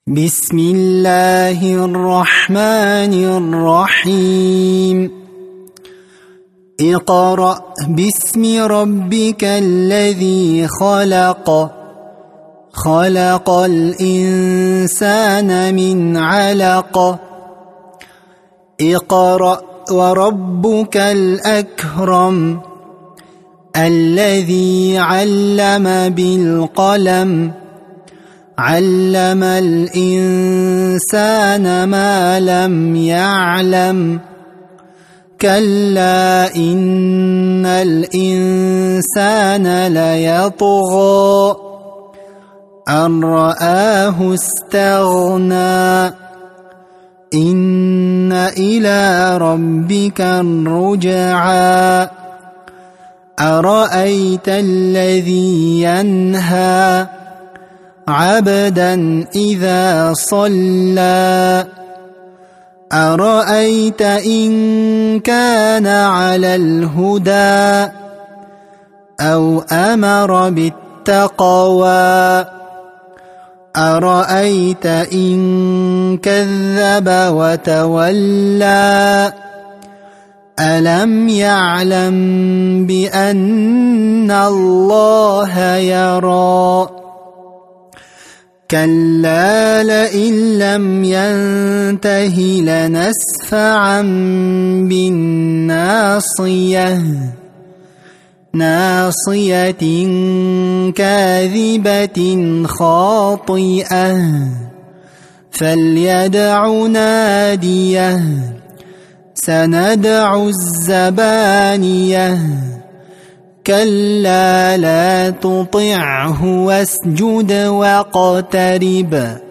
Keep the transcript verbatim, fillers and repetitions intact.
بسم الله الرحمن الرحيم اقرأ باسم ربك الذي خلق خلق الإنسان من علق اقرأ وربك الأكرم الذي علم بالقلم علم الإنسان ما لم يعلم كلا إن الإنسان ليطغى أن رآه استغنى إن إلى ربك الرجعى أرأيت الذي ينهى عبدا إذا صلى أرأيت إن كان على الهدى أو أمر بالتقوى أرأيت إن كذب وتولى ألم يعلم بأن الله يرى كلا لئن لم ينته لنسفعا بالناصية ناصية كاذبة خاطئة فليدع ناديه سندع الزبانية كلا لا تطعه واسجد واقترب